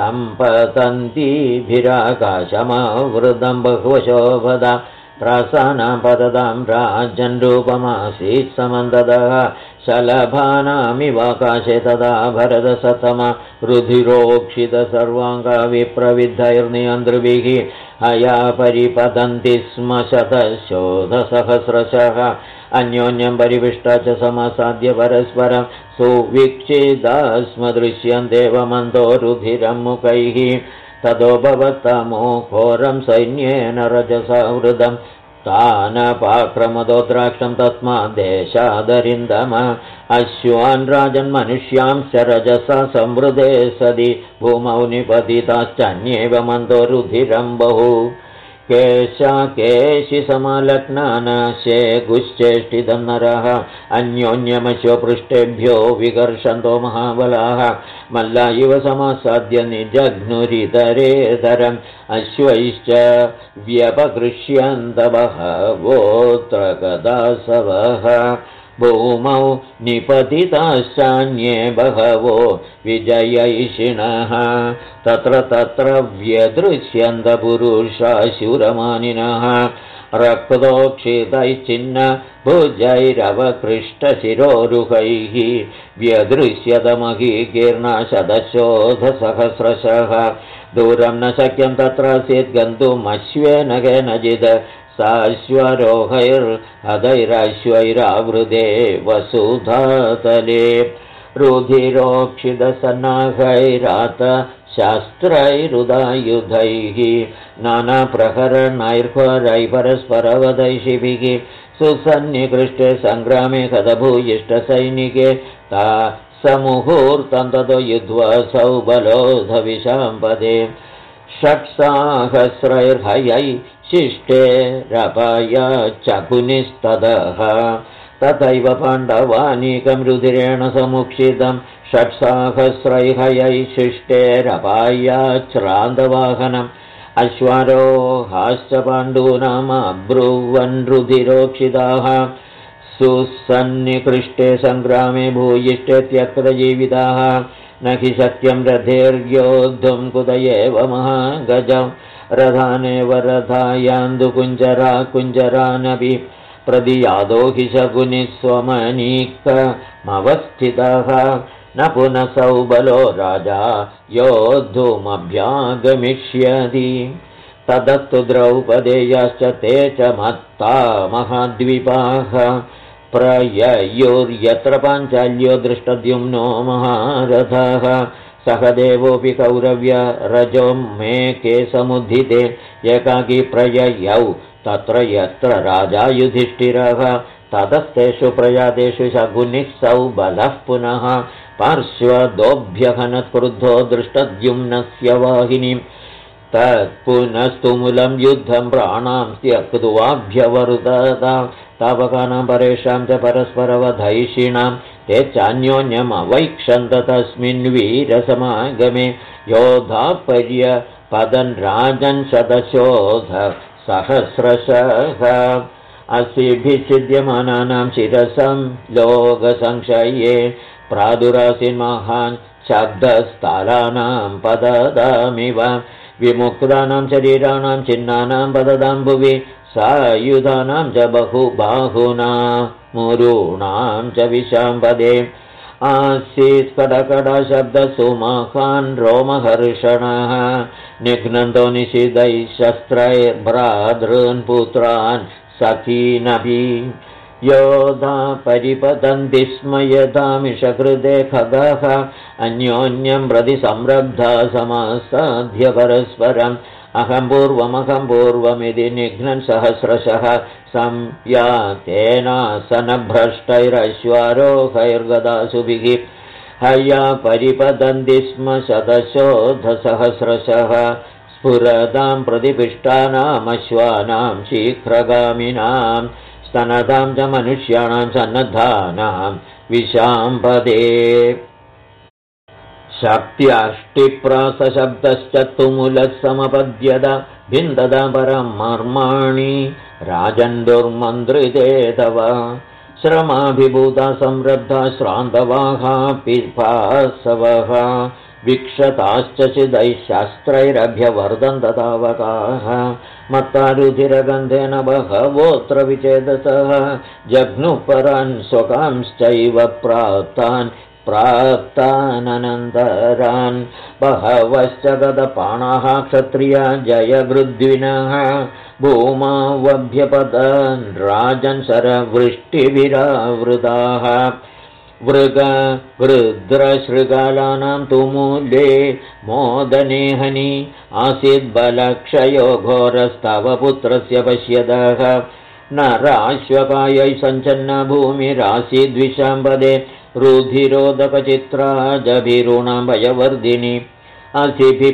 सम्पतन्तीभिराकाशमावृतं बहुवशोभदा प्रासानां पततां राजन् रूपमासीत् समन्ददः शलभानामिवाकाशे तदा भरतसतमा रुधिरोक्षित सर्वाङ्गविप्रविद्धैर्नियन्त्रिभिः हया परिपतन्ति स्म शतशोधसहस्रशः अन्योन्यं परिविष्टा च समासाद्य परस्परं सुवीक्षिता स्म दृश्यं देवमन्तो रुधिरं मुखैः ततो भवत्तमो घोरं सैन्येन रजसावृतं तानपाक्रमदो द्राक्षं तस्माद्देशादरिन्दम अश्वान् राजन्मनुष्यांश्च रजसा संवृते सदि भूमौ निपतिताश्चन्येव मन्दो रुधिरं बहु केशिसमालग्नानाशे गुश्चेष्टितं नरः अन्योन्यमश्वपृष्ठेभ्यो विकर्षन्तो महाबलाः मल्ला इव समासाद्य निजघ्नुरितरेतरम् अश्वैश्च व्यपकृष्यन्त बहवोऽत्र गदासवः भूमौ निपतिताश्चान्ये बहवो विजयैषिणः तत्र व्यदृश्यन्त पुरुषा शूरमानिनः रक्तोक्षितैश्चिन्न भुजैरवकृष्टशिरोरुहैः व्यदृश्यतमहीकीर्णा शतशोधसहस्रशः दूरं न शक्यं तत्रासीत् गन्तुमश्वेन केनचित् साश्वरोहैरधैराश्वैरावृते वसुधातले रुधिरोक्षितसन्नाहैरात शास्त्रैरुदायुधैः नानाप्रहरणैर्घोरैः परस्परवदैषिभिः सुसन्निकृष्टे सङ्ग्रामे कथभूयिष्ठसैनिके ता समुहूर्तं ततो युद्ध्वा सौबलोधविशाम्पदे षट्साहस्रैर्हयै शिष्टेरपाय शकुनिस्ततः तथैव पाण्डवानीकं रुधिरेण समुक्षितं षट्साहस्रैर्हयै शिष्टेरपायाच्छ्रान्तवाहनम् अश्वारोहाश्च पाण्डूनामब्रुवन् रुधिरोक्षिताः सुसन्निकृष्टे सङ्ग्रामे भूयिष्ठेत्यत्र जीविताः न हि सत्यं रथेर्योद्धुं कुत एव महागजं रथानेव रथायान्दु कुञ्जरानपि प्रदियादो हि शकुनिः स्वमनीकमवस्थितः न पुनः सौबलो राजा योद्धुमभ्यागमिष्यति तदस्तु द्रौपदेयाश्च ते च मत्ता महाद्वीपाः प्रययुर्यत्र पाञ्चाल्यो दृष्टद्युम्नो महारथः सहदेवोऽपि कौरव्य रजो मेके समुद्धिते एकाकी प्रययौ तत्र यत्र राजा युधिष्ठिरः ततस्तेषु प्रयातेषु शकुनिः सौबलः पुनः पार्श्वदोऽभ्यहनत्क्रुद्धो दृष्टद्युम्नस्य वाहिनीं तत्पुनस्तुमुलं युद्धं प्राणां त्यक्त्वाभ्यवर्तत तावकानां परेषां च परस्परवधैषिणां ते चान्योन्यमवैक्षन्त तस्मिन् वीरसमागमे योधापर्यपदन् राजन् शतशोध सहस्रशः असिभिच्छिद्यमानानां शिरसं लोकसंशये प्रादुरासीन्महान् शब्दस्थलानां पददामिव विमुक्तानां शरीराणां चिह्नानां पददां भुवि सायुधानां च बहुबाहुनां मुरूणां च विशाम्पदे आसीत् कडकडशब्दसुमहान् रोमहर्षणः निघ्नन्तो निषिदैः शस्त्रैर्भ्रातॄन् पुत्रान् सखीनपि योधा परिपतन्ति स्म यथा मिषकृते खगः अन्योन्यं प्रति संरब्धा समासाद्य परस्परम् अहं पूर्वमिति निघ्नन् सहस्रशः संयातेनासनभ्रष्टैरश्वारोहैर्गदासुभिः हया परिपतन्ति स्म शतशोधसहस्रशः स्फुरतां प्रतिपिष्टानामश्वानां शीघ्रगामिनां स्तनतां च मनुष्याणां सन्नद्धानां विशाम्पदे शक्त्यष्टिप्रासशब्दश्च तुमुलः समपद्यत भिन्ददा परं मर्माणि राजन् दुर्मन्त्रिते तव श्रमाभिभूता संरब्धा श्रान्तवाहा पिपासवः विक्षताश्च चिदैः शास्त्रैरभ्यवर्धन्त तावकाः मत्तारुधिरगन्धेन बहवोऽत्र विचेदसः जघ्नुः परान् स्वकांश्चैव प्राप्तानन्तरान् बहवश्च गतपाणाः क्षत्रिया जयगृद्विनः भूमावभ्यपतन् राजन् शरवृष्टिविरावृताः वृद्रशृगालानां तुमूले मोदनेहनि आसीद्बलक्षयो घोरस्तव पुत्रस्य पश्यतः नराश्वकायै सञ्चन्ना भूमिरासीद्विशाम्पदे रुधिरोदकचित्रा जभिरूणां वयवर्धिनी असिभिः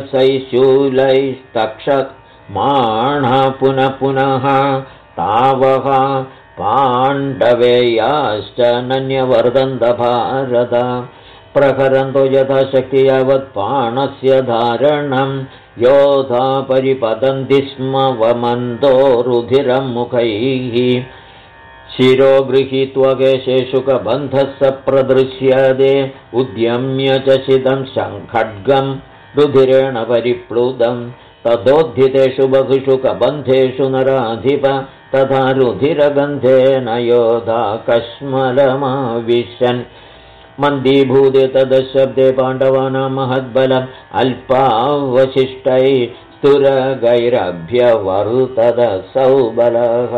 पट्टशैशूलैस्तक्षमाणः पुनः पुनः तावः पाण्डवेयाश्च नन्यवर्धन्त भारत प्रहरन्तो यथाशक्ति यावत् बाणस्य धारणं योधा परिपतन्ति स्म वमन्तो रुधिरं मुखैः शिरो गृहीत्वा केशेषु कबन्धः स प्रदृश्यते उद्यम्य च शितं शङ्खड्गं रुधिरेण परिप्लुतं तदोद्धितेषु बहुषु कबन्धेषु नराधिप तथा रुधिरगन्धेन योधा कश्मलमाविशन् मन्दीभूते तदशब्दे पाण्डवानां महद्बलम् अल्पावशिष्टैः स्तुरगैरभ्यवर्तत सौबलः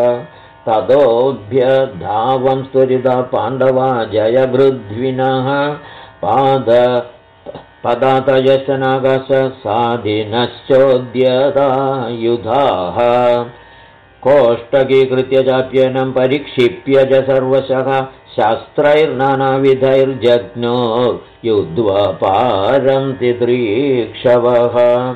ततोऽभ्यधावं स्तुरिता पाण्डवा जयगृद्विनः पदातयश्च नागाश्च साधिनश्चोद्यतायुधाः कोष्टकीकृत्य चाप्यनं परिक्षिप्य च सर्वशः शास्त्रैर्नानाविधैर्जग्नोर्युद्ध्वा तिदृक्षवः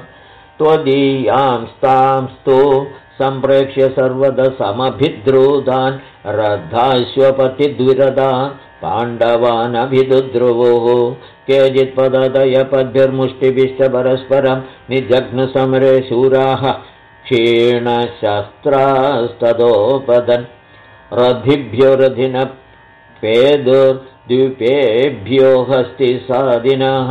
त्वदीयांस्तांस्तु सम्प्रेक्ष्य सर्वदा समभिद्रुतान् रथाश्वपतिद्विरदान् पाण्डवानभिदुद्रुवुः केचित् पदतयपद्भिर्मुष्टिभिश्च परस्परं निजग्नसमरे शूराः क्षीणशस्त्रास्तदोपदन् रथिभ्यो रथिनपेदुर्द्वीपेभ्यो हस्तिसादिनः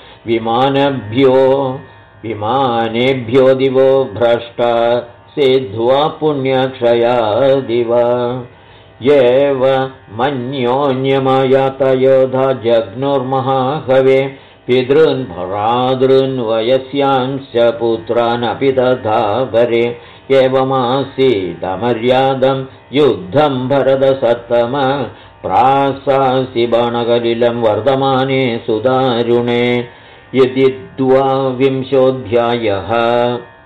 विमानेभ्यो दिवो भ्रष्टा सिद्ध्वा पुण्यक्षयादिव येव मन्योन्यमायातयोधा जग्नुर्महाहवे पितॄन् भ्रातॄन् वयस्यांश्च पुत्रानपि तथा वरे एवमासीदमर्यादं युद्धं भरतसत्तम प्रासासि बाणकलिलं वर्धमाने सुदारुणे। यदि 12विंशोऽध्यायः।